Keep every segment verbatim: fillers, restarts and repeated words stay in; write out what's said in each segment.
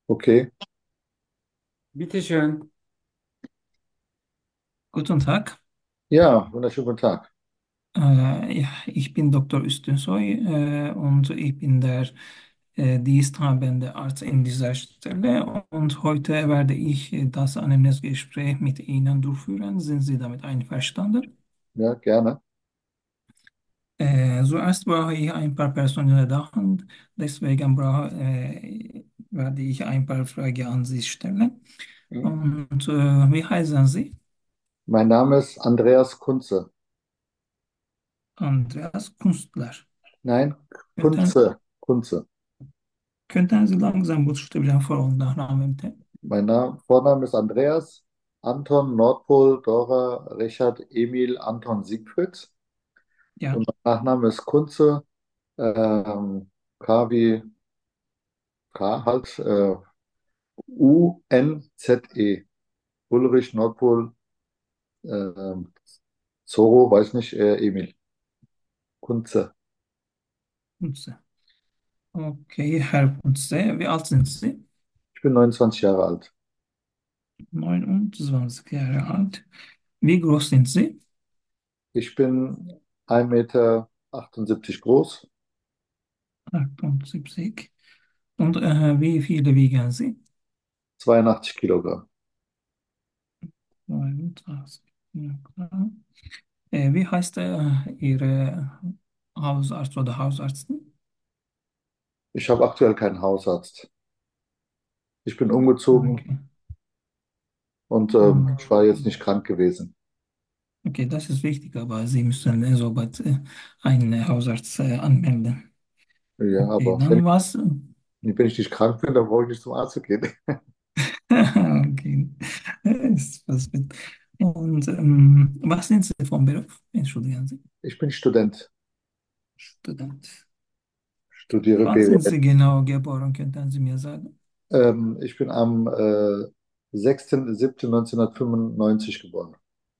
Okay, Bitteschön. Guten Tag. ja, wunderschönen guten Tag. Äh, ja, ich bin Doktor Üstünsoy äh, und ich bin der äh, diensthabende Arzt in dieser Stelle. Und heute werde ich äh, das Anamnesegespräch mit Ihnen durchführen. Sind Sie damit einverstanden? Ja, gerne. Äh, zuerst brauche ich ein paar personelle Daten. Deswegen brauche, äh, werde ich ein paar Fragen an Sie stellen. Hm. Und äh, wie heißen Sie? Mein Name ist Andreas Kunze. Andreas Kunstler. Nein, Könnten, Kunze. Kunze. könnten Sie langsam buchstabieren, Vor- und Nachnamen bitte? Mein Name, Vorname ist Andreas, Anton, Nordpol, Dora, Richard, Emil, Anton, Siegfried. Ja, Und mein Nachname ist Kunze, ähm, K wie K halt, äh, U N Z E. Ulrich, Nordpol, ähm, Zorro, weiß nicht, äh, Emil. Kunze. Kunze. Okay, Herr Kunze, wie alt sind Sie? Ich bin neunundzwanzig Jahre alt. neunundzwanzig Jahre alt. Wie groß sind Sie? Ich bin ein Meter achtundsiebzig groß, achtundsiebzig. Und äh, wie viele wiegen Sie? zweiundachtzig Kilogramm. neununddreißig. Ja, klar. Äh, wie heißt äh, Ihre Hausarzt oder Hausärztin? Ich habe aktuell keinen Hausarzt. Ich bin umgezogen Okay. und ähm, Hm. ich war jetzt nicht krank gewesen. Okay, das ist wichtig, aber Sie müssen äh, sobald äh, einen Hausarzt äh, anmelden. Ja, Okay, aber wenn dann ich, was? wenn ich nicht krank bin, dann brauche ich nicht zum Arzt zu gehen. Okay, ist was mit. Und ähm, was sind Sie vom Beruf? Entschuldigen Sie. Ich bin Student, Student. studiere Wann sind B W L. Sie genau geboren? Könnten Sie mir sagen? Ähm, ich bin am äh, sechster siebter neunzehnhundertfünfundneunzig geboren.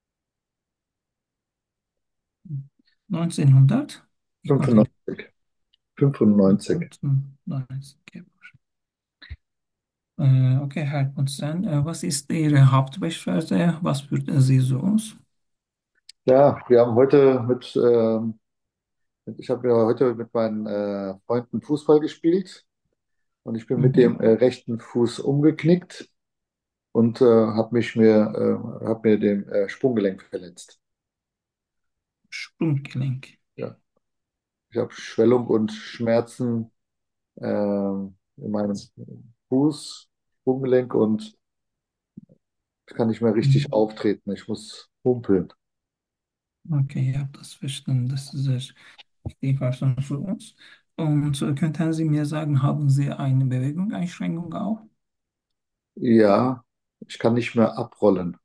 neunzehnhundert? Ich konnte nicht. fünfundneunzig. fünfundneunzig. fünfundneunzig geboren. Äh, okay, Herr Kunzen, äh, was ist Ihre Hauptbeschwerde? Was führt Sie so aus? Ja, wir haben heute mit, ähm, ich habe ja heute mit meinen äh, Freunden Fußball gespielt. Und ich bin mit dem Mhm. äh, rechten Fuß umgeknickt und äh, habe mich mir, äh, hab mir dem äh, Sprunggelenk verletzt. Sprunggelenk. Ja. Ich habe Schwellung und Schmerzen äh, in meinem Fuß, Sprunggelenk und ich kann nicht mehr richtig Mhm. auftreten. Ich muss humpeln. Okay, ich habe das verstanden. Das ist sehr wichtige Information für uns. Und äh, könnten Sie mir sagen, haben Sie eine Bewegungseinschränkung auch? Ja, ich kann nicht mehr abrollen.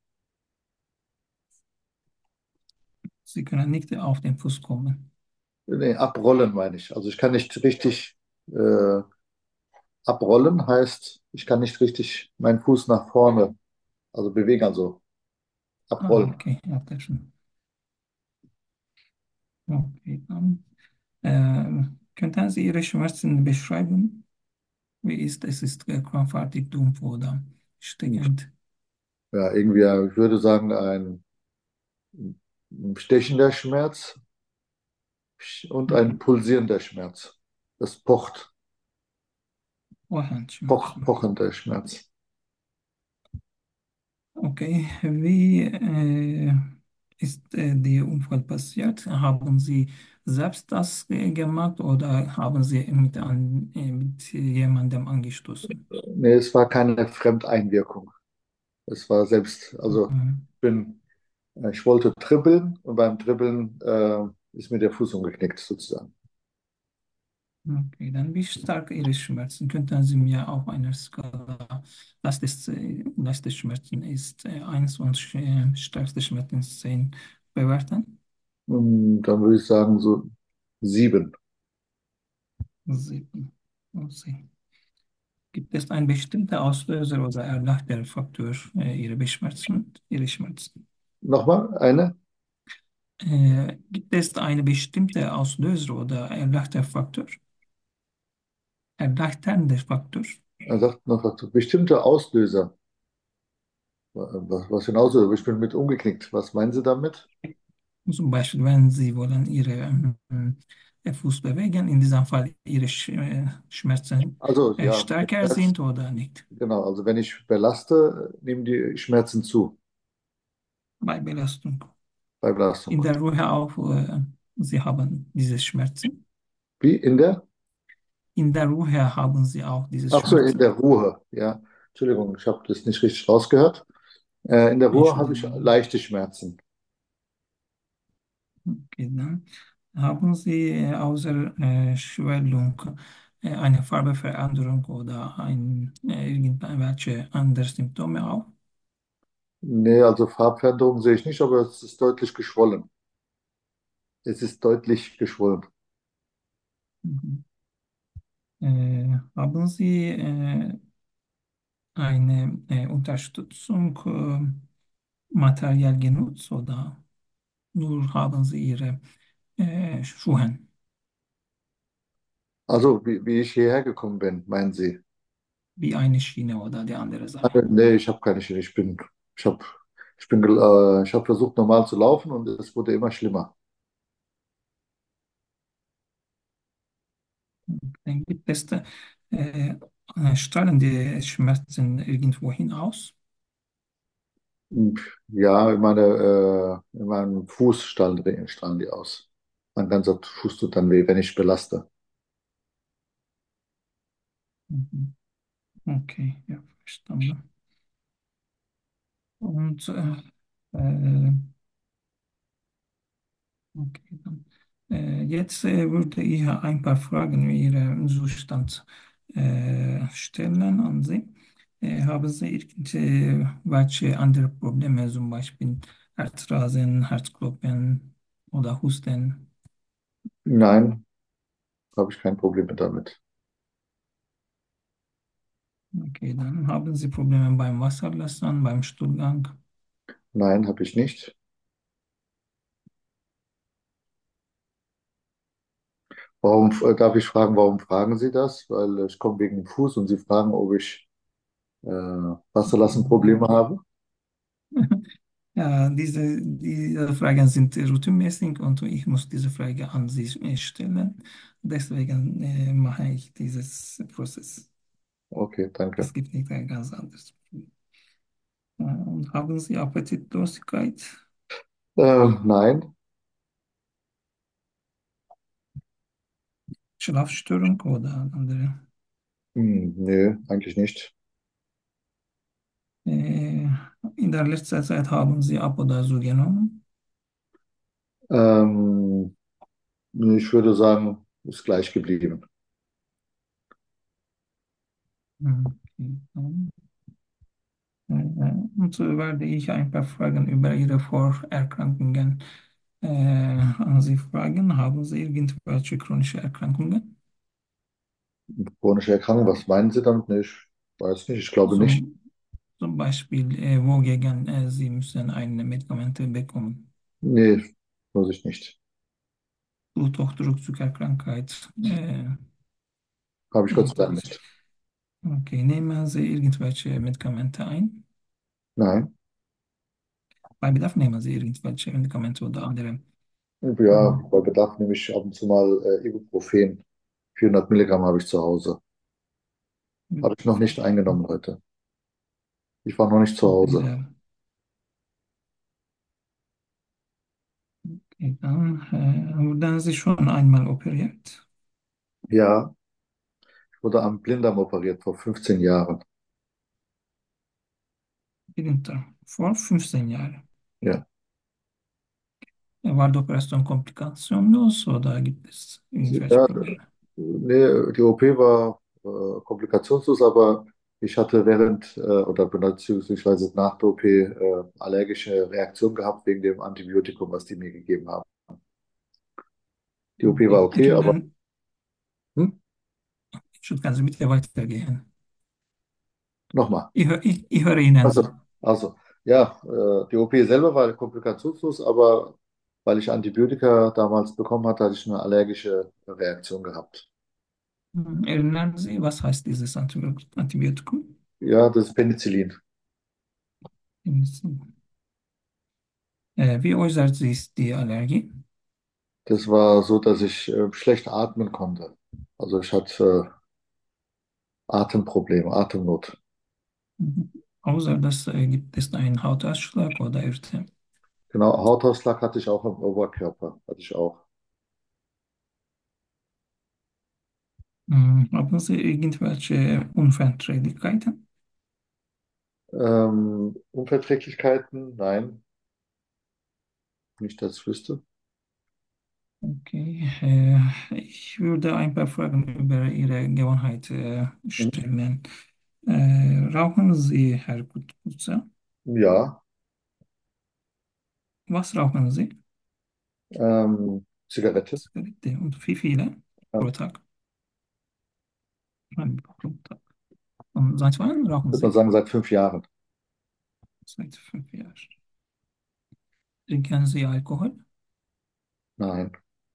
Sie können nicht auf den Fuß kommen. Nee, abrollen meine ich. Also ich kann nicht richtig äh, abrollen, heißt, ich kann nicht richtig meinen Fuß nach vorne, also bewegen, also Ah, abrollen. okay, ja, das schon. Okay, dann. Ähm, könnten Sie Ihre Schmerzen beschreiben? Wie ist es? Ist es krampfartig, dumpf oder steckend? Ja, irgendwie, ja, ich würde sagen, ein ein stechender Schmerz und ein Mhm. pulsierender Schmerz. Das pocht, poch, Ohrenschmerzen. pochender Schmerz. Okay, wie äh, ist äh, der Unfall passiert? Haben Sie selbst das äh, gemacht oder haben Sie mit, an, äh, mit jemandem angestoßen? Nee, es war keine Fremdeinwirkung. Es war selbst, also Mhm. ich bin, äh, ich wollte dribbeln und beim Dribbeln äh, ist mir der Fuß umgeknickt sozusagen. Okay, dann wie stark Ihre Schmerzen? Könnten Sie mir auf einer Skala, das ist, äh, leichte Schmerzen ist äh, eins und sch- äh, stärkste Schmerzen zehn bewerten? Und dann würde ich sagen, so sieben. Sieben. Okay. Gibt es einen bestimmten Auslöser oder erlaubter Faktor äh, Ihrer Beschmerzen, Ihre Schmerzen? Nochmal eine? Äh, gibt es einen bestimmten Auslöser oder erlaubter Faktor? Erleichternde Faktor? Er sagt noch was, bestimmte Auslöser. Was, was für ein Auslöser? Ich bin mit umgeknickt. Was meinen Sie damit? Zum Beispiel, wenn Sie wollen Ihre ähm, Fuß bewegen, in diesem Fall Ihre Sch äh, Schmerzen Also äh, ja, stärker Schmerz, sind oder nicht. genau. Also wenn ich belaste, nehmen die Schmerzen zu Bei Belastung. bei In Belastung. der Ruhe auch, äh, Sie haben diese Schmerzen. Wie in der? In der Ruhe haben Sie auch diese Ach so, in der Schmerzen. Ruhe. Ja, Entschuldigung, ich habe das nicht richtig rausgehört. Äh, in der Ruhe habe ich Entschuldigung. leichte Schmerzen. Okay, dann haben Sie äh, außer äh, Schwellung äh, eine Farbeveränderung oder ein, äh, irgendwelche andere Symptome auch? Nee, also Farbveränderung sehe ich nicht, aber es ist deutlich geschwollen. Es ist deutlich geschwollen. Mhm. Äh, haben Sie äh, eine äh, Unterstützung äh, materiell genutzt oder nur haben Sie Ihre äh, Schuhe Also, wie, wie ich hierher gekommen bin, meinen Sie? wie eine Schiene oder die andere Äh, Sache? Nee, ich habe keine Schiene. Ich bin, ich habe, ich bin, gel- äh, ich habe versucht, normal zu laufen und es wurde immer schlimmer. Dann gibt es da, äh, äh, strahlen die Schmerzen irgendwohin aus? Und ja, in meine, äh, in meinem Fuß strahlen die, strahlen die aus. Mein ganzer Fuß tut dann weh, wenn ich belaste. Mhm. Okay, ja, verstanden. Und äh, äh, okay, dann. Äh, jetzt äh, würde ich ein paar Fragen über Ihren Zustand äh, stellen an Sie. Äh, haben Sie irgendwelche andere Probleme, zum Beispiel Herzrasen, Herzklopfen oder Husten? Nein, habe ich kein Problem mit damit. Okay, dann haben Sie Probleme beim Wasserlassen, beim Stuhlgang. Nein, habe ich nicht. Warum, äh, darf ich fragen, warum fragen Sie das? Weil äh, ich komme wegen dem Fuß und Sie fragen, ob ich äh, Wasserlassenprobleme habe. Ja, diese, diese Fragen sind routinemäßig und ich muss diese Frage an Sie äh, stellen. Deswegen äh, mache ich dieses Prozess. Okay, danke. Es gibt nicht ein ganz anderes. Äh, Und haben Sie Appetitlosigkeit, Äh, nein, Schlafstörung oder andere? hm, nö, eigentlich nicht. Äh, in der letzten Zeit haben Sie ab oder so genommen? Ähm, Ich würde sagen, ist gleich geblieben. Okay. Äh, Und so werde ich ein paar Fragen über Ihre Vorerkrankungen äh, an Sie fragen. Haben Sie irgendwelche chronische Erkrankungen? Chronische Erkrankung, was meinen Sie damit? Nee, ich weiß nicht, ich glaube nicht. Zum, zum Beispiel, äh, wogegen äh, Sie müssen eine Medikamente bekommen. Nee, muss ich nicht. Bluthochdruck, Zuckerkrankheit äh, Habe ich Gott sei und Dank also. nicht. Okay, nehmen Sie irgendwelche Medikamente ein? Nein. Bei Bedarf nehmen Sie irgendwelche Medikamente oder andere. Ja, Hm, bei Bedarf nehme ich ab und zu mal äh, Ibuprofen. vierhundert Milligramm habe ich zu Hause. Habe ich noch nicht eingenommen heute. Ich war noch nicht zu okay, Hause. sehr. Okay, dann äh, wurden Sie schon einmal operiert? Ja, ich wurde am Blinddarm operiert vor fünfzehn Jahren. Winter, vor fünfzehn Jahren. Ja, War die Operation komplikationslos oder gibt es irgendwelche ja Probleme? nee, die O P war äh, komplikationslos, aber ich hatte während äh, oder beziehungsweise nach der O P äh, allergische Reaktion gehabt wegen dem Antibiotikum, was die mir gegeben haben. Die O P war Okay. okay, aber Entschuldigung, hm, Entschuldigung, können Sie bitte weitergehen? nochmal. Ich, hö- ich, ich höre Also, Ihnen. also, ja, äh, die O P selber war komplikationslos, aber weil ich Antibiotika damals bekommen hatte, hatte ich eine allergische Reaktion gehabt. Hm, Erinnern Sie, was heißt dieses Antibio- Antibiotikum? Ja, das ist Penicillin. Äh, wie äußert sich die Allergie? Das war so, dass ich äh, schlecht atmen konnte. Also ich hatte äh, Atemprobleme, Atemnot. Mhm. Außer das äh, gibt es einen Hautausschlag oder Erythema. Genau, Hautausschlag hatte ich auch am Oberkörper, hatte ich auch. Hm, haben Sie irgendwelche Unverträglichkeiten? Ähm, Unverträglichkeiten? Nein, nicht, dass ich wüsste. Okay, äh, ich würde ein paar Fragen über Ihre Gewohnheit äh, Mhm. stellen. Äh, rauchen Sie, Herr Kutzer? Ja, Was rauchen Sie? ähm, Zigarette. Zigarette. Und wie viele Ja, pro Tag? Ein pro Tag. Und seit wann rauchen würde man Sie? sagen, seit fünf Jahren. Seit fünf Jahren. Trinken Sie Alkohol? Nein.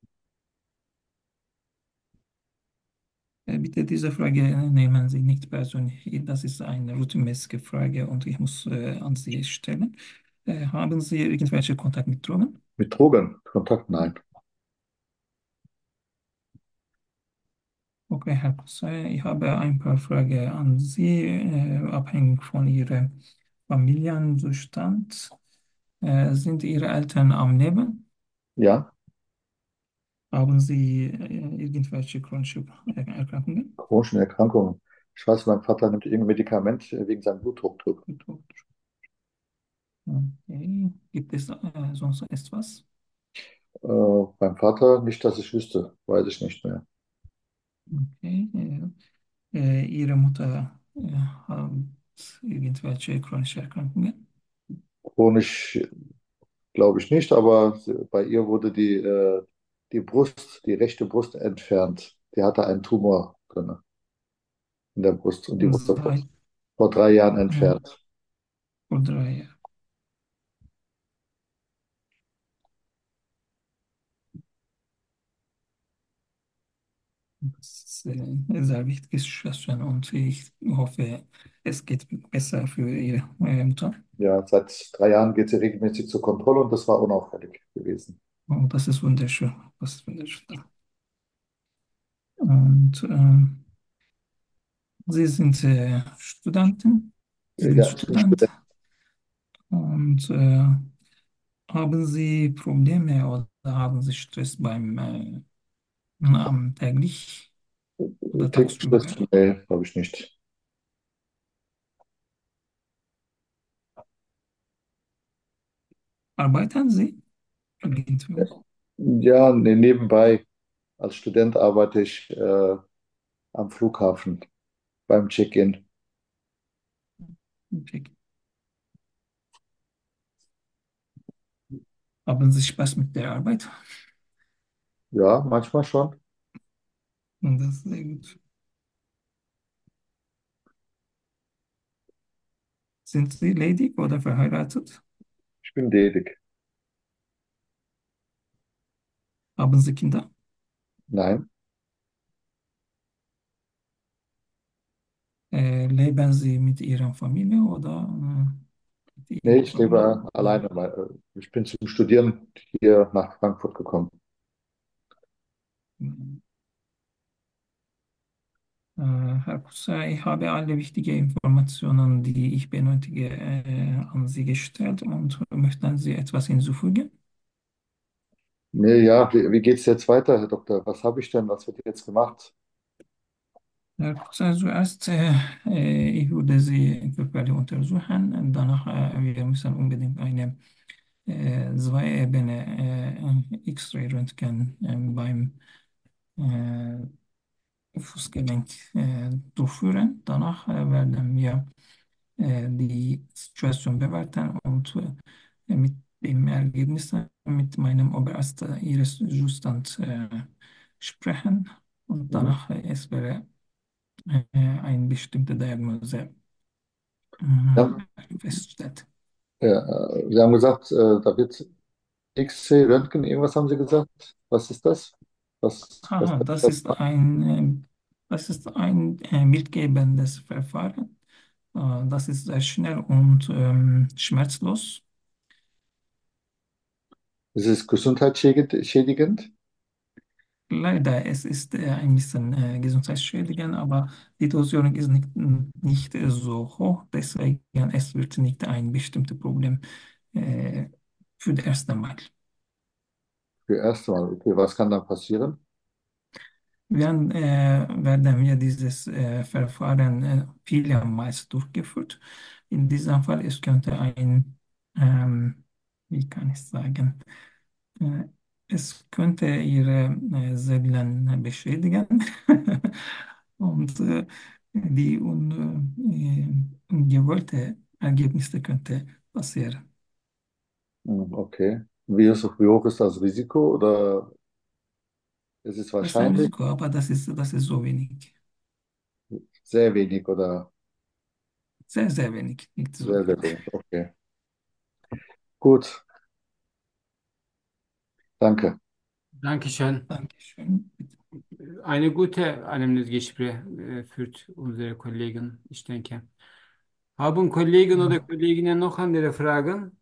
Äh, Bitte diese Frage nehmen Sie nicht persönlich. Das ist eine routinemäßige Frage und ich muss äh, an Sie stellen. Äh, haben Sie irgendwelche Kontakt mit Drogen? Mit Drogen? Kontakt? Nein. Okay, Herr Kusser, ich habe ein paar Fragen an Sie, äh, abhängig von Ihrem Familienzustand. Äh, sind Ihre Eltern am Leben? Ja, Haben Sie äh, irgendwelche chronische Erkrankungen? chronische Erkrankungen. Ich weiß, mein Vater nimmt irgendein Medikament äh, wegen seinem Bluthochdruck. Okay. Gibt es äh, sonst etwas? Äh, beim Vater nicht, dass ich wüsste, weiß ich nicht mehr. Okay. Äh, äh, Ihre Mutter äh, hat irgendwelche chronische Erkrankungen? Chronisch glaube ich nicht, aber bei ihr wurde die, äh, die Brust, die rechte Brust entfernt. Die hatte einen Tumor drin in der Brust und die wurde vor, Seit vor drei Jahren äh, entfernt. vor drei Jahren. Das ist äh, eine sehr wichtige Situation und ich hoffe, es geht besser für Ihre äh, Mutter. Ja, seit drei Jahren geht sie regelmäßig zur Kontrolle und das war unauffällig gewesen. Und das ist wunderschön. Das ist wunderschön. Und ähm, Sie sind äh, Studentin, Sie sind Ja, ich bin Student Student. und äh, haben Sie Probleme oder haben Sie Stress beim äh, am täglich oder Täglich tagsüber? Stress, nee, habe ich nicht. Arbeiten Sie irgendwo? Ja, nee, nebenbei. Als Student arbeite ich äh, am Flughafen beim Check-in. Okay. Haben Sie Spaß mit der Arbeit? Ja, manchmal schon. Und das ist sehr gut. Sind Sie ledig oder verheiratet? Ich bin ledig. Haben Sie Kinder? Nein. Äh, leben Sie mit Ihrer Familie oder äh, mit Nee, Ihrer ich lebe Familie? äh, Oder, alleine. weil, äh, Ich bin zum Studieren hier nach Frankfurt gekommen. äh, Herr Kusser, ich habe alle wichtigen Informationen, die ich benötige, äh, an Sie gestellt und möchten Sie etwas hinzufügen? Nee, ja, wie, wie geht es jetzt weiter, Herr Doktor? Was habe ich denn? Was wird jetzt gemacht? Herr Kusser, zuerst, äh, äh, ich würde Sie körperlich untersuchen. Und danach, äh, wir müssen unbedingt eine äh, Zwei-Ebene äh, X-Ray-Röntgen äh, beim äh, Fußgelenk äh, durchführen. Danach äh, werden wir äh, die Situation bewerten und äh, mit dem Ergebnis äh, mit meinem Oberarzt äh, Ihres Zustand äh, sprechen. Und Mhm. danach äh, es wäre äh, eine bestimmte Diagnose Ja, äh, festgestellt. ja, äh, Sie haben gesagt, äh, da wird X-Ray, Röntgen, irgendwas haben Sie gesagt. Was ist das? Was, was Aha, kann ich das da ist machen? ein, äh, Das ist ein äh, bildgebendes Verfahren. Äh, das ist sehr schnell und ähm, schmerzlos. Ist es gesundheitsschädigend? Leider, es ist äh, ein bisschen äh, gesundheitsschädigend, aber die Dosierung ist nicht, nicht äh, so hoch. Deswegen es wird nicht ein bestimmtes Problem äh, für das erste Mal. Für erste Mal. Okay, was kann dann passieren? Dann äh, werden wir dieses äh, Verfahren äh, vielmals durchgeführt. In diesem Fall, es könnte ein, ähm, wie kann ich sagen, äh, es könnte ihre äh, Zellen beschädigen und äh, die un, äh, ungewollte Ergebnisse könnte passieren. Hm, okay. Wie, ist, wie hoch ist das Risiko oder ist es Das ist ein wahrscheinlich? Risiko, aber das ist, das ist so wenig. Sehr wenig oder Sehr, sehr wenig, nicht so sehr, viel. sehr wenig. Okay. Gut, danke. Dankeschön. Dankeschön. Eine gute Anamnesgespräch äh, führt unsere Kollegen, ich denke. Haben Kollegen oder Ja. Kolleginnen noch andere Fragen?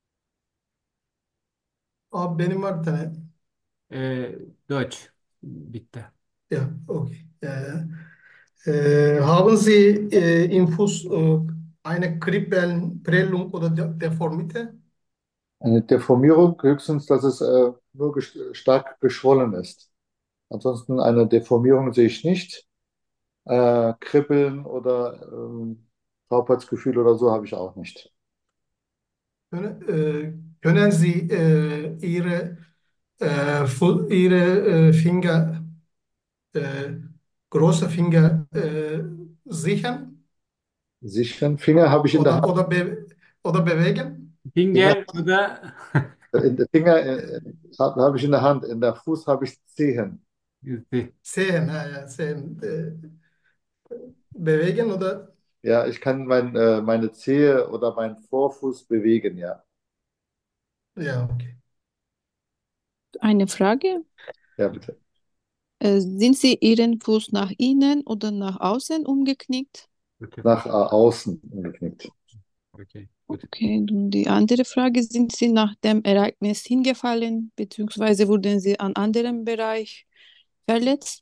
Abi benim var bir tane. Äh, Deutsch, bitte. Ja, okay. Äh, äh, haben Sie äh, Infus äh, eine Krippen, Prellung oder De Deformite? Eine Deformierung höchstens, dass es äh, nur ges- stark geschwollen ist. Ansonsten eine Deformierung sehe ich nicht. Äh, Kribbeln oder ähm, Taubheitsgefühl oder so habe ich auch nicht. Können, äh, können Sie äh, Ihre, äh, Fu- Ihre äh, Finger, äh, große Finger äh, sichern Sicheren Finger habe ich in der oder, Hand. oder, be oder bewegen? Finger, Finger oder in der Finger äh, habe hab ich in der Hand. In der Fuß habe ich Zehen. Sehen, ha, ja, sehen. Äh, bewegen oder? Ja, ich kann mein, äh, meine Zehe oder meinen Vorfuß bewegen, ja. Ja, okay. Eine Frage. Ja, bitte. Äh, sind Sie Ihren Fuß nach innen oder nach außen umgeknickt? Gute Nach Frage. äh, außen umgeknickt. Okay, gut. Okay, und die andere Frage, sind Sie nach dem Ereignis hingefallen, beziehungsweise wurden Sie an anderem Bereich verletzt?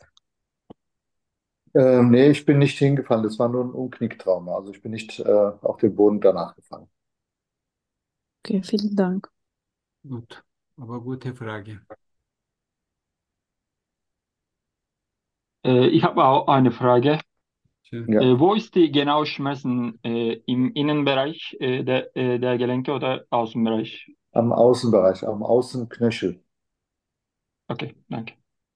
Ähm, nee, ich bin nicht hingefallen. Das war nur ein Umknicktrauma. Also ich bin nicht äh, auf den Boden danach gefallen. Okay, vielen Dank. Gut, aber gute Frage. Äh, ich habe auch eine Frage. Schön. Ja, Äh, wo ist die genaue Schmerzen? Äh, im Innenbereich äh, der, äh, der Gelenke oder Außenbereich? am Außenbereich, am Außenknöchel. Okay, danke.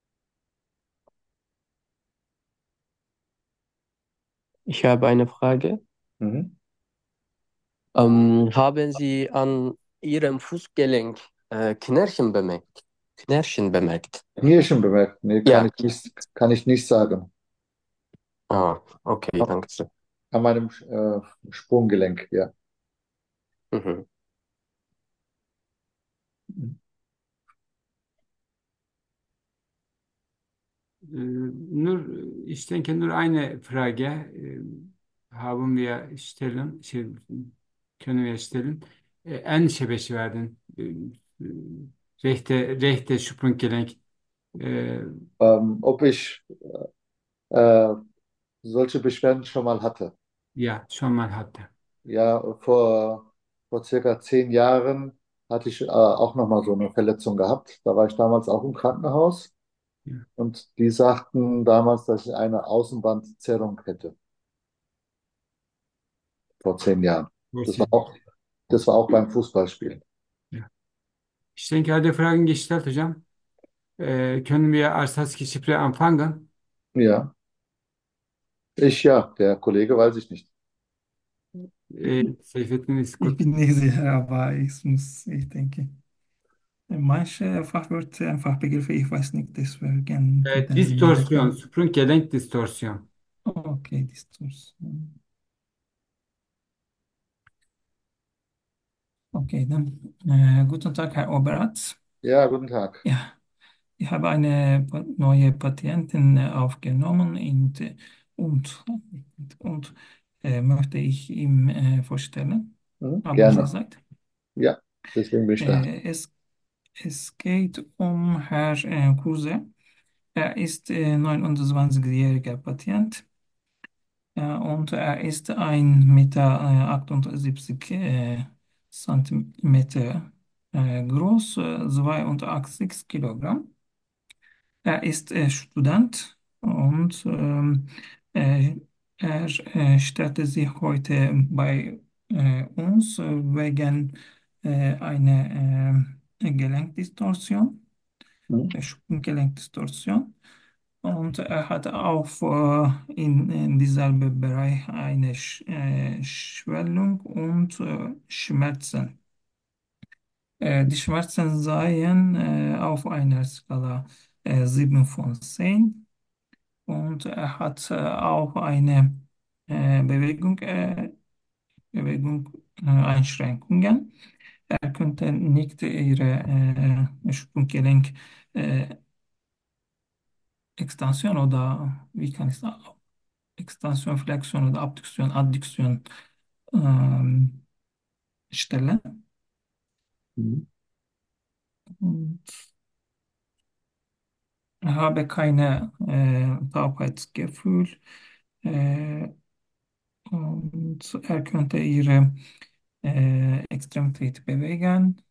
Ich habe eine Frage. Mhm. Ähm, haben Sie an Ihrem Fußgelenk äh, Knirschen bemerkt? Knirschen bemerkt? Knirschen bemerkt. Nee, kann Ja. ich nicht, kann ich nicht sagen. Ah, okay, danke schön. An meinem äh, Sprunggelenk, ja. Mhm. Äh, nur, ich denke, nur eine Frage äh, haben wir stellen, şey, können wir stellen. Äh, endişe beşi verdin. Äh, äh, rechte, rechte Sprunggelenk. Äh, Ähm, ob ich äh, solche Beschwerden schon mal hatte. ja, schon mal hatte. Ja, vor, vor circa zehn Jahren hatte ich äh, auch nochmal so eine Verletzung gehabt. Da war ich damals auch im Krankenhaus Ja, und die sagten damals, dass ich eine Außenbandzerrung hätte, vor zehn Jahren. Das war Borussia. auch, das war auch beim Fußballspielen. Ja. Ich denke, alle Fragen gestellt, hocam. Äh, können wir als Gespräch anfangen? Ja, ich ja, der Kollege weiß ich nicht. Äh, Seyfettin ist Ich gut. bin nicht sicher, aber ich muss, ich denke, manche Fachwörter, Fachbegriffe, ich weiß nicht, deswegen Äh, bitten wir Distorsiyon, bitte. Sprunggelenk Distorsiyon. Okay, Distorsion. Okay, dann äh, guten Tag, Herr Oberatz. Ja, guten Tag. Ja, ich habe eine pa- neue Patientin äh, aufgenommen und, und, und äh, möchte ich ihm äh, vorstellen. Mhm. Haben Sie Gerne. Zeit? Ja, deswegen bin ich da. Äh, es, es geht um Herr äh, Kurse. Er ist äh, neunundzwanzigjähriger Patient. Ja, und er ist ein Meter äh, achtundsiebzig äh, Zentimeter äh, groß, äh, zweiundachtzig Kilogramm. Er ist äh, Student und ähm, äh, er äh, stellte sich heute bei äh, uns äh, wegen äh, einer äh, Gelenkdistorsion, Mhm. äh, Sprunggelenkdistorsion. Und er hat auch äh, in, in dieselben Bereich eine Sch äh, Schwellung und äh, Schmerzen. Äh, die Schmerzen seien äh, auf einer Skala äh, sieben von zehn und er hat äh, auch eine äh, Bewegung, äh, Bewegung äh, Einschränkungen. Er könnte nicht ihre äh, Sprunggelenk äh, Extension oder wie kann ich sagen? Extension, Flexion oder Abduktion, Adduktion ähm, stelle. Mhm. Und habe keine äh, Taubheitsgefühl. Äh, und er könnte ihre äh, Extremität bewegen.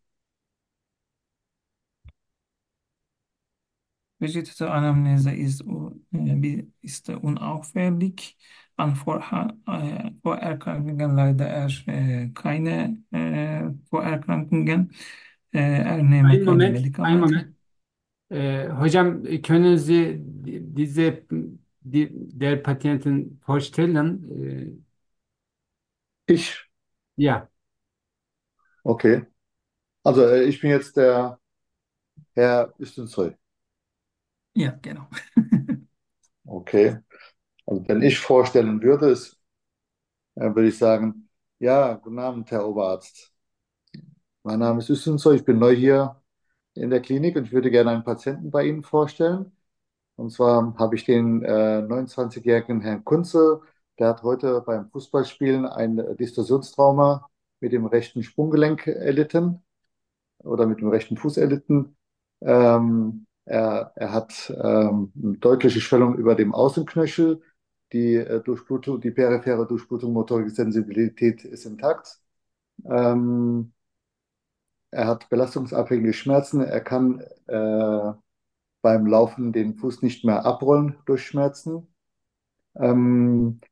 Vegetative Anamnese ist, u- äh, bi- ist unauffällig. An Vorha äh, Vorerkrankungen leider er äh, keine äh, Vorerkrankungen. Äh, er nehme Einen keine Moment, einen Medikamente. Moment. Äh, hocam können Sie diese die, der Patienten vorstellen? Äh, Ich, ja, okay. Also äh, ich bin jetzt der Herr Üstensoy. Ja, genau. Okay. Also wenn ich vorstellen würde, ist, äh, würde ich sagen, ja, guten Abend, Herr Oberarzt. Mein Name ist Üstensoy, ich bin neu hier in der Klinik und ich würde gerne einen Patienten bei Ihnen vorstellen. Und zwar habe ich den äh, neunundzwanzigjährigen Herrn Kunze, der hat heute beim Fußballspielen ein Distorsionstrauma mit dem rechten Sprunggelenk erlitten oder mit dem rechten Fuß erlitten. Ähm, er, er hat ähm, eine deutliche Schwellung über dem Außenknöchel. Die, äh, Durchblutung, die periphere Durchblutung, motorische Sensibilität ist intakt. Ähm, er hat belastungsabhängige Schmerzen. Er kann äh, beim Laufen den Fuß nicht mehr abrollen durch Schmerzen. Ähm,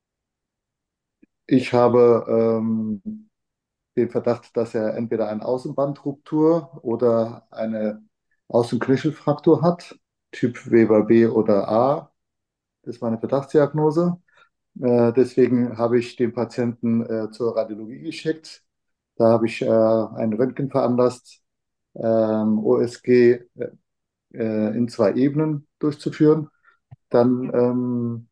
ich habe ähm, den Verdacht, dass er entweder eine Außenbandruptur oder eine Außenknöchelfraktur hat, Typ Weber B oder A. Das ist meine Verdachtsdiagnose. Äh, deswegen habe ich den Patienten äh, zur Radiologie geschickt. Da habe ich äh, ein Röntgen veranlasst, ähm, O S G äh, in zwei Ebenen durchzuführen. Dann ähm,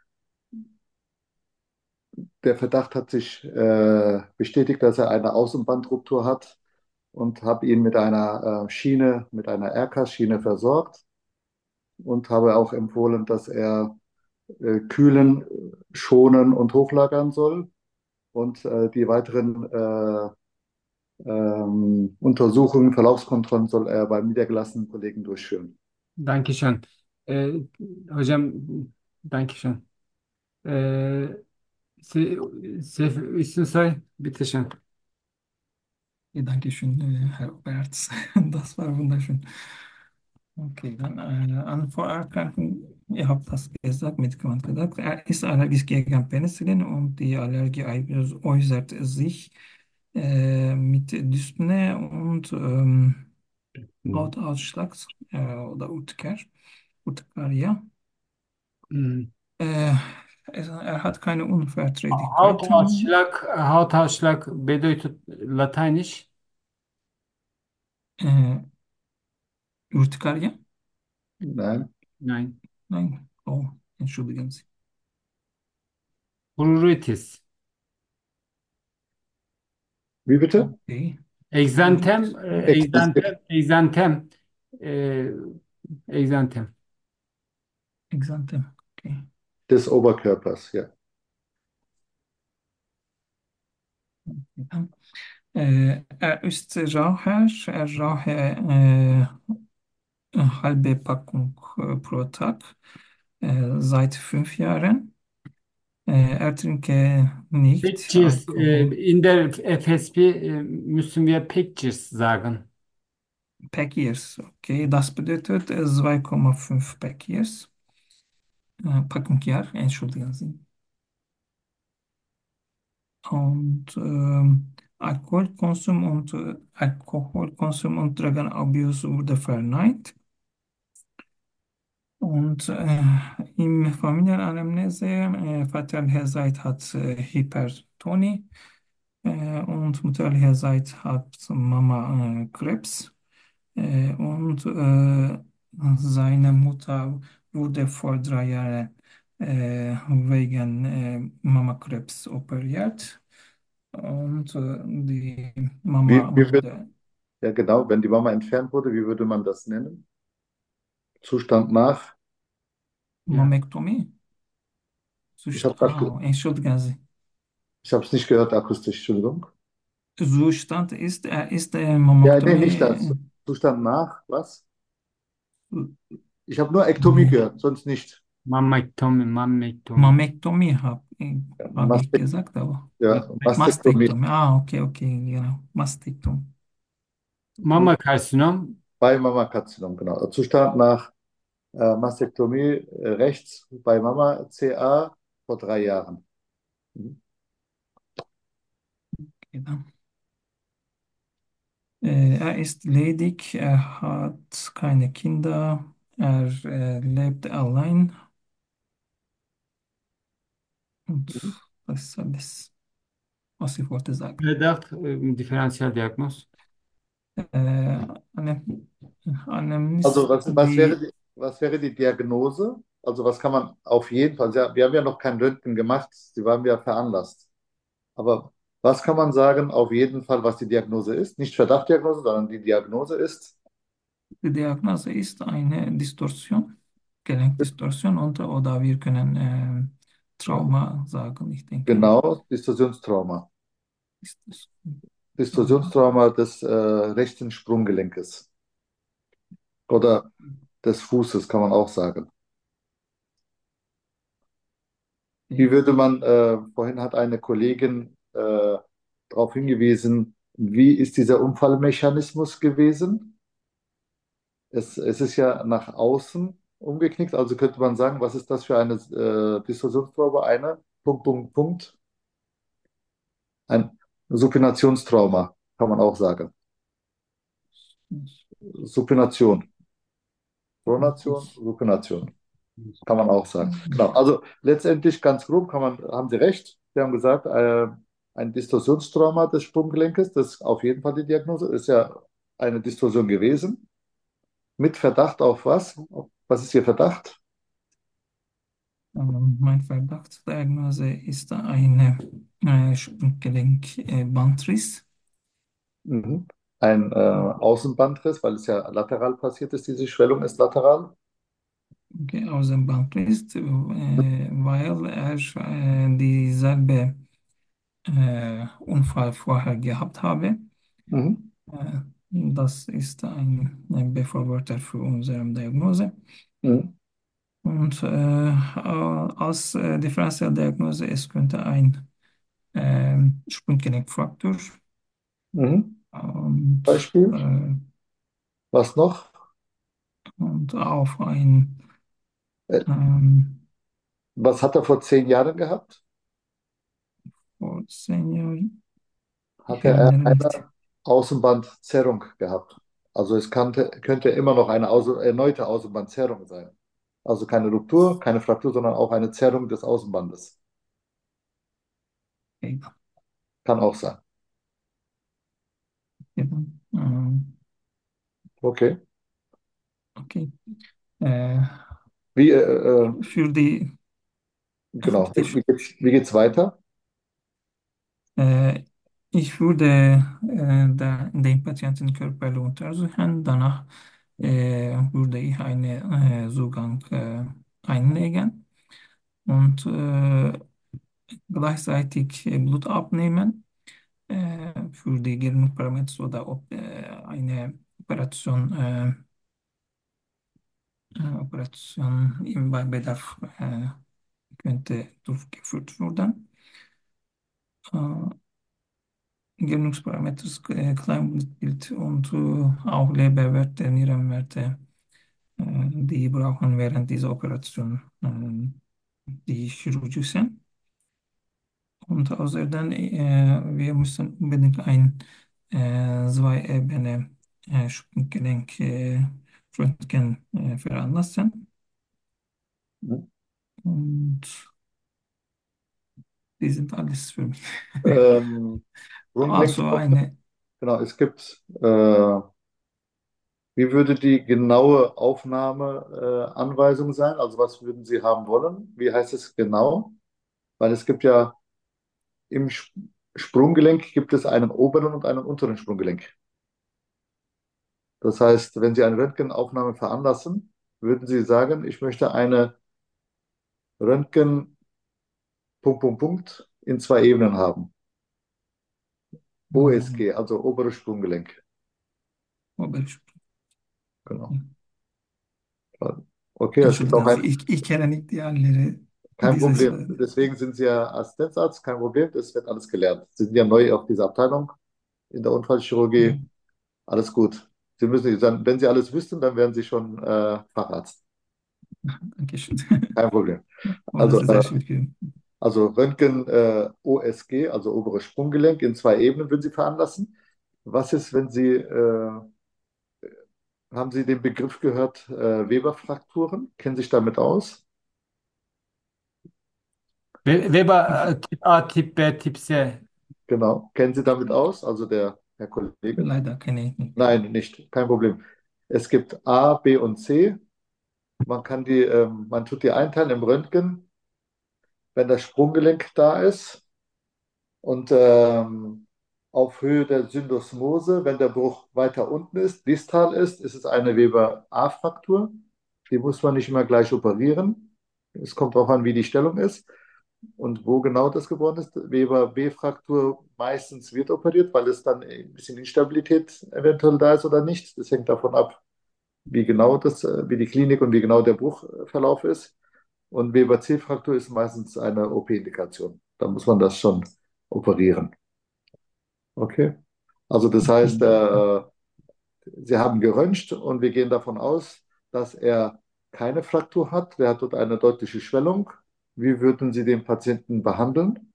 der Verdacht hat sich äh, bestätigt, dass er eine Außenbandruptur hat und habe ihn mit einer äh, Schiene, mit einer R K-Schiene versorgt und habe auch empfohlen, dass er äh, kühlen, schonen und hochlagern soll. Und äh, die weiteren äh, ähm, Untersuchungen, Verlaufskontrollen soll er beim niedergelassenen Kollegen durchführen. danke schön. Äh, hocam, danke schön. Äh, Sie, Sie Üstünsoy, bitte schön. Ja, danke schön, äh, Herr Oberarzt. Das war wunderschön. Okay, dann äh, an Vorerkrankung, ihr habt das gesagt, Medikament gesagt. Er ist allergisch gegen Penicillin und die Allergie äußert sich äh, mit Dyspnoe und ähm, Mhm. Hautausschlag äh, oder Urtiker, Urtikaria. Mhm. Äh, es, er hat keine Unverträglichkeiten. Hautausschlag, Hautausschlag bedeutet Lateinisch. Äh, Urtikaria? Nein. Nein. Nein. Oh, entschuldigen Sie. Pruritus. Wie bitte? Okay. Exantem, Pruritus. äh, Ex Exantem, Exantem. Äh, Exantem. Exantem. Okay. Des Oberkörpers, ja. Dann, äh, er ist Raucher. Er rauche äh, eine halbe Packung äh, pro Tag äh, seit fünf Jahren. Äh, er trinke nicht Pictures. Äh, Alkohol. in der F S P äh, müssen wir Pictures sagen. Pack Years. Okay, das bedeutet äh, zwei Komma fünf Pack Years. Äh, Packung Jahr, entschuldigen Sie. Und ähm, Alkoholkonsum und äh, Alkoholkonsum und Drogenabuse wurde verneint. Und äh, im Familienanamnese, äh, väterlicherseits hat äh, Hypertonie äh, und mütterlicherseits hat Mama äh, Krebs. Äh, und äh, seine Mutter wurde vor drei Jahren äh, wegen äh, Mammakrebs operiert. Und äh, die Wie, Mama wie wird, wurde ja genau, wenn die Mama entfernt wurde, wie würde man das nennen? Zustand nach? Ja. Mammektomie. Ich Zust habe ah, entschuldigen Sie. ich habe es nicht gehört akustisch, Entschuldigung. Zustand ist, er ist äh, Ja, nee, nicht das. Mammektomie. Zustand nach, was? Äh, Ich habe nur Ektomie wie? gehört, sonst nicht. Mammektomie, Mammektomie. Mammektomie habe Ja, hab ich Mastek, gesagt, aber ja, Mastektomie. Mastektomie. Ah, okay, okay, genau. Mastektomie. Mammakarzinom. Bei Mammakarzinom, genau. Zustand nach äh, Mastektomie äh, rechts bei Mama C A vor drei Jahren. Mhm. Genau. Äh, er ist ledig, er hat keine Kinder, er äh, lebt allein und das ist alles, was ich wollte sagen. Verdacht, äh, Differentialdiagnos. Äh, eine Also Anamnese, was, was wäre die, die, was wäre die Diagnose? Also was kann man auf jeden Fall, ja, wir haben ja noch kein Röntgen gemacht, sie waren ja veranlasst. Aber was kann man sagen, auf jeden Fall, was die Diagnose ist? Nicht Verdachtdiagnose, sondern die Diagnose ist. die Diagnose ist eine Distorsion, Gelenkdistorsion und, oder wir können äh, Ja, Trauma sagen, ich denke. genau, Distorsionstrauma. Ist das Trauma? Distorsionstrauma des äh, rechten Sprunggelenkes oder des Fußes, kann man auch sagen. Wie Okay. würde man, äh, vorhin hat eine Kollegin äh, darauf hingewiesen, wie ist dieser Unfallmechanismus gewesen? Es, es ist ja nach außen umgeknickt, also könnte man sagen, was ist das für eine äh, Distorsionstrauma? Eine, Punkt, Punkt, Punkt, ein Supinationstrauma, kann man auch sagen. Supination, Pronation, Supination, kann man auch sagen. Genau, also letztendlich ganz grob kann man, haben Sie recht, Sie haben gesagt, äh, ein Distorsionstrauma des Sprunggelenkes, das ist auf jeden Fall die Diagnose, ist ja eine Distorsion gewesen, mit Verdacht auf was? Was ist Ihr Verdacht? Ähm, Mein Verdachtsdiagnose ist eine äh, Sprunggelenk-Bandriss. Mhm. Ein äh, Außenbandriss, weil es ja lateral passiert ist, diese Schwellung ist lateral. Okay, aus dem Bandriss, äh, weil er äh, dieselbe äh, Unfall vorher gehabt habe. Mhm. Äh, Das ist ein, ein Befürworter für unsere Diagnose. Mhm. Und äh, als äh, Differentialdiagnose, es könnte ein äh, Sprunggelenkfraktur Mhm. und, Beispiel. äh, Was noch? und auch ein Äh, ähm, Was hat er vor zehn Jahren gehabt? vor zehn Jahren, ich Hatte er erinnere nicht. eine Außenbandzerrung gehabt. Also es könnte, könnte immer noch eine Außen, erneute Außenbandzerrung sein. Also keine Ruptur, keine Fraktur, sondern auch eine Zerrung des Außenbandes. Okay, Kann auch sein. dann, ähm, Okay. okay. Äh, Wie, äh, äh, für die, genau. bitte. Wie geht's, wie geht's weiter? Äh, ich würde äh, der, den Patienten körperlich untersuchen. Danach äh, würde ich einen äh, Zugang äh, einlegen und äh, gleichzeitig äh, Blut abnehmen äh, für die Gerinnungsparameter oder ob äh, eine Operation, äh, äh, Operation im Bedarf äh, könnte durchgeführt werden. Äh, Gerinnungsparameter, äh, Kleinblutbild und äh, auch Leberwerte, Nierenwerte, äh, die brauchen während dieser Operation äh, die Chirurgie sind. Und außerdem, äh, wir müssen unbedingt ein äh, zwei Ebene äh, Sprunggelenk äh, Röntgen äh, veranlassen. Mhm. Und die sind alles für mich. Ähm, Also Grundgelenksaufnahme, eine, genau, es gibt, äh, wie würde die genaue Aufnahmeanweisung äh, Anweisung sein? Also was würden Sie haben wollen? Wie heißt es genau? Weil es gibt ja im Sp- Sprunggelenk gibt es einen oberen und einen unteren Sprunggelenk. Das heißt, wenn Sie eine Röntgenaufnahme veranlassen, würden Sie sagen, ich möchte eine Röntgen Punkt, Punkt, Punkt in zwei Ebenen haben. O S G, also oberes Sprunggelenk. Genau. Okay, es gibt auch Entschuldigen Sie, ein, ich, ich kenne nicht die alle kein dieses. Problem. Deswegen sind Sie ja Assistenzarzt, kein Problem, das wird alles gelernt. Sie sind ja neu auf dieser Abteilung in der Unfallchirurgie. Alles gut. Sie müssen, dann, wenn Sie alles wüssten, dann wären Sie schon äh, Facharzt. Dankeschön. Kein Problem. Oh, das Also, ist äh, sehr schön. also Röntgen äh, O S G, also oberes Sprunggelenk, in zwei Ebenen würden Sie veranlassen. Was ist, wenn Sie, äh, haben Sie den Begriff gehört, äh, Weber-Frakturen? Kennen Sie sich damit aus? We- Weber äh, Typ A, Typ B, Typ C. Genau. Kennen Sie damit aus? Also der Herr Kollege? Leider kenne ich nicht. Nein, nicht. Kein Problem. Es gibt A, B und C. Man kann die, ähm, man tut die einteilen im Röntgen, wenn das Sprunggelenk da ist und ähm, auf Höhe der Syndesmose, wenn der Bruch weiter unten ist, distal ist, ist es eine Weber-A-Fraktur. Die muss man nicht immer gleich operieren. Es kommt darauf an, wie die Stellung ist und wo genau das geworden ist. Weber-B-Fraktur meistens wird operiert, weil es dann ein bisschen Instabilität eventuell da ist oder nicht. Das hängt davon ab, wie genau das, äh, wie die Klinik und wie genau der Bruchverlauf ist. Und Weber-C-Fraktur ist meistens eine O P-Indikation. Da muss man das schon operieren. Okay. Also das heißt, äh, Sie haben geröntgt und wir gehen davon aus, dass er keine Fraktur hat. Der hat dort eine deutliche Schwellung. Wie würden Sie den Patienten behandeln?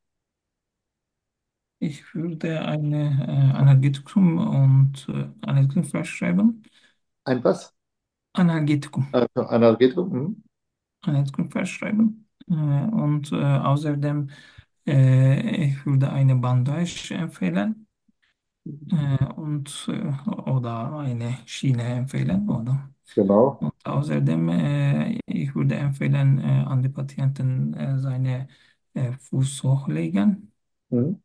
Ich würde eine äh, Analgetikum und äh, Analgetikum verschreiben. Ein was? Analgetikum. Also Analgetikum? Mhm. Analgetikum verschreiben. Äh, und äh, außerdem, äh, ich würde eine Bandage empfehlen. Äh, und äh, oder eine Schiene empfehlen, oder? Genau. Und außerdem, äh, ich würde empfehlen, äh, an die Patienten äh, seine äh, Fuß hochlegen Mhm.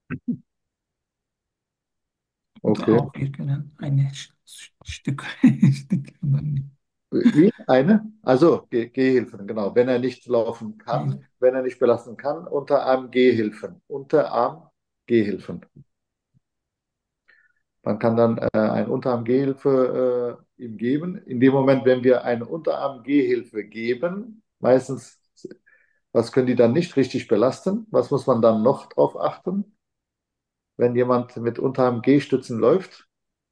und Okay. auch wir können ein Stück, Stück Wie? Eine? Also Geh Gehhilfen, genau. Wenn er nicht laufen nehmen. kann, wenn er nicht belasten kann, Unterarm Gehhilfen. Unterarm Gehhilfen. Man kann dann äh, eine Unterarm-Gehhilfe äh, ihm geben. In dem Moment, wenn wir eine Unterarm-Gehhilfe geben, meistens, was können die dann nicht richtig belasten? Was muss man dann noch drauf achten, wenn jemand mit Unterarm-Gehstützen läuft?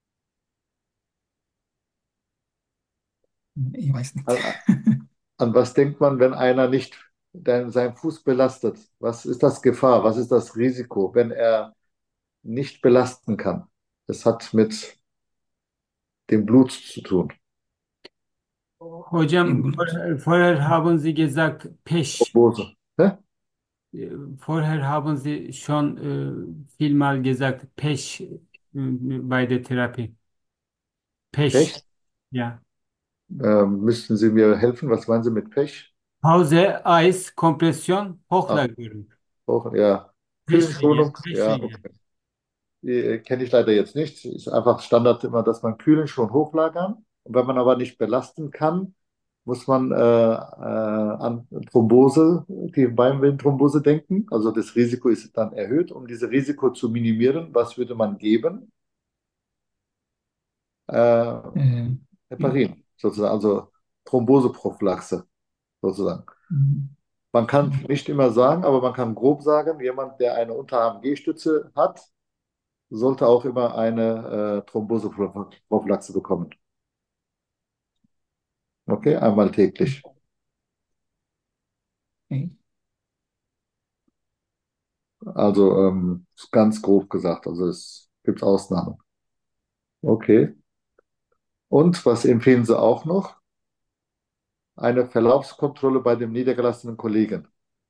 Ich weiß nicht. An, an was denkt man, wenn einer nicht den, seinen Fuß belastet? Was ist das Gefahr? Was ist das Risiko, wenn er nicht belasten kann? Das hat mit dem Blut zu tun. Im Hocam Blut. vorher, vorher haben Sie gesagt Peş. Thrombose. Hä? Äh, Vorher haben Sie schon äh, vielmal gesagt Peş äh, bei der Therapie. Peş. Pech? Ja. Ähm, müssten Sie mir helfen? Was meinen Sie mit Pech? Pause, Eis, Kompression, Ah, Hochlagern. auch, ja. Peşliğe, Kühlenschonung, ja, peşliğe. okay. Die, äh, kenne ich leider jetzt nicht. Ist einfach Standard immer, dass man Kühlen schon hochlagern. Und wenn man aber nicht belasten kann, muss man äh, äh, an Thrombose, die Beinvenenthrombose denken. Also das Risiko ist dann erhöht. Um dieses Risiko zu minimieren, was würde man geben? Äh, Äh, ja. Heparin, sozusagen, also Thromboseprophylaxe, sozusagen. Mhm. Man kann Mhm. nicht immer sagen, aber man kann grob sagen, jemand, der eine Unterarm-G-Stütze hat, sollte auch immer eine äh, Thromboseprophylaxe bekommen. Okay, einmal täglich. Okay. Also ähm, ganz grob gesagt, also es gibt Ausnahmen. Okay. Und was empfehlen Sie auch noch? Eine Verlaufskontrolle bei dem niedergelassenen Kollegen.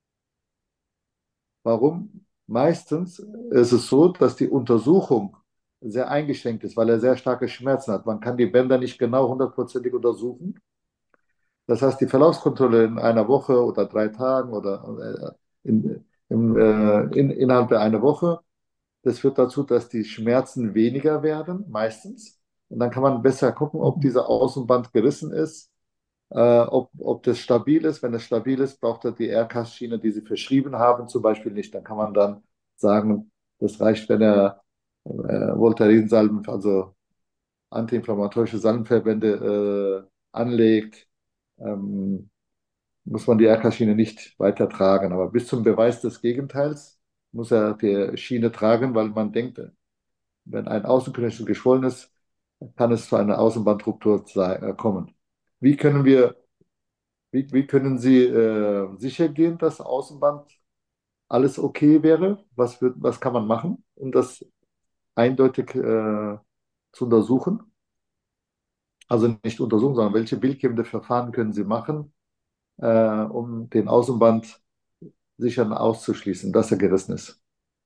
Warum? Meistens ist es so, dass die Untersuchung sehr eingeschränkt ist, weil er sehr starke Schmerzen hat. Man kann die Bänder nicht genau hundertprozentig untersuchen. Das heißt, die Verlaufskontrolle in einer Woche oder drei Tagen oder äh, in, in, äh, in, innerhalb einer Woche, das führt dazu, dass die Schmerzen weniger werden, meistens. Und dann kann man besser gucken, ob Mhm. dieser Außenband gerissen ist, äh, ob, ob das stabil ist. Wenn es stabil ist, braucht er die R C A S-Schiene, die Sie verschrieben haben, zum Beispiel nicht. Dann kann man dann sagen, das reicht, wenn er äh, Voltaren-Salben, also antiinflammatorische Salbenverbände äh, anlegt. Ähm, muss man die R C A-Schiene nicht weiter tragen. Aber bis zum Beweis des Gegenteils muss er die Schiene tragen, weil man denkt, wenn ein Außenknöchel geschwollen ist, kann es zu einer Außenbandruptur sei- äh, kommen. Wie können wir, wie, wie können Sie äh, sicher gehen, dass Außenband alles okay wäre? Was wird, was kann man machen, um das eindeutig äh, zu untersuchen? Also nicht untersuchen, sondern welche bildgebende Verfahren können Sie machen, äh, um den Außenband sicher auszuschließen, dass er gerissen ist?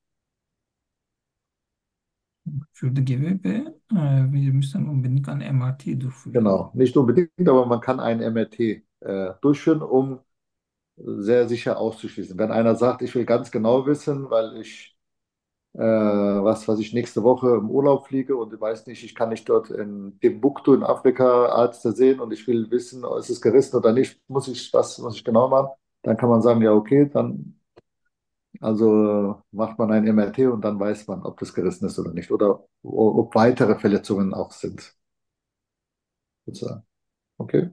Für die Gewebe, äh, wir müssen unbedingt ein M R T durchführen. Genau, nicht unbedingt, aber man kann ein M R T äh, durchführen, um sehr sicher auszuschließen. Wenn einer sagt, ich will ganz genau wissen, weil ich, äh, was weiß ich, nächste Woche im Urlaub fliege und ich weiß nicht, ich kann nicht dort in Timbuktu in Afrika Ärzte sehen und ich will wissen, ist es gerissen oder nicht, muss ich, was muss ich genau machen, dann kann man sagen, ja, okay, dann also macht man ein M R T und dann weiß man, ob das gerissen ist oder nicht oder ob weitere Verletzungen auch sind, sozusagen. Okay,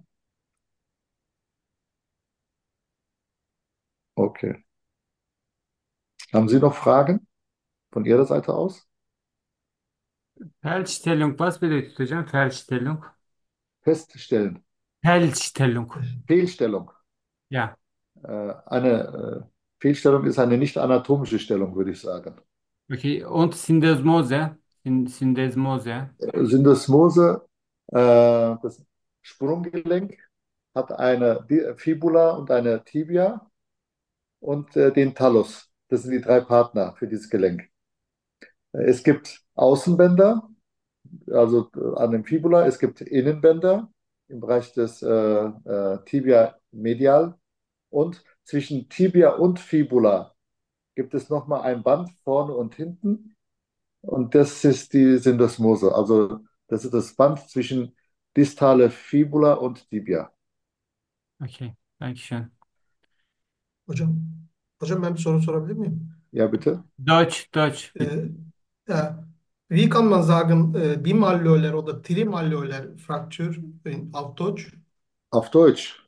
okay. Haben Sie noch Fragen von Ihrer Seite aus? Feldstellung, was bedeutet hocam? Feldstellung. Feststellen, Feldstellung. Fehlstellung. Ja. Äh, eine äh, Fehlstellung ist eine nicht anatomische Stellung, würde ich sagen. Okay. Und Syndesmose. Syn- Syndesmose. Äh, Syndesmose, äh, das Sprunggelenk hat eine Di- Fibula und eine Tibia und äh, den Talus. Das sind die drei Partner für dieses Gelenk. Äh, Es gibt Außenbänder, also äh, an dem Fibula. Es gibt Innenbänder im Bereich des äh, äh, Tibia medial. Und zwischen Tibia und Fibula gibt es nochmal ein Band vorne und hinten. Und das ist die Syndesmose. Also das ist das Band zwischen distale Fibula und Tibia. Okay. Dankeschön. Hocam, hocam ben bir soru sorabilir miyim? Ja, bitte. Deutsch, Deutsch, bitte. Äh, ja, wie kann man sagen, äh, bimalleoler oder trimalleoler Fraktur in, auf Deutsch? Auf Deutsch.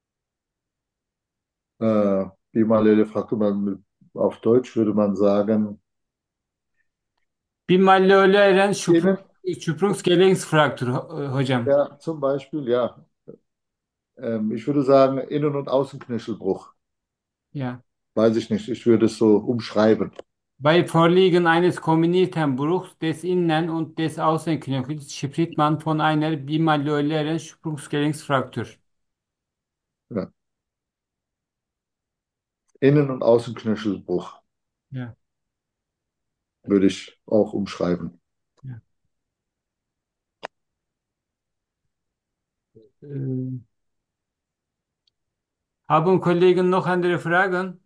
Äh, Bimalele Fraktur, auf Deutsch würde man sagen, Bimalleolen innen, Sprungsgelenksfraktur, ho- hocam. ja, zum Beispiel, ja. Ähm, ich würde sagen, Innen- und Außenknöchelbruch. Ja. Weiß ich nicht. Ich würde es so umschreiben. Bei Vorliegen eines kombinierten Bruchs des Innen- und des Außenknöchels spricht man von einer bimalleolen Sprungsgelenksfraktur. Ja. Innen- und Außenknöchelbruch Ja. würde ich auch umschreiben. Ja. Äh, haben Kollegen noch andere Fragen?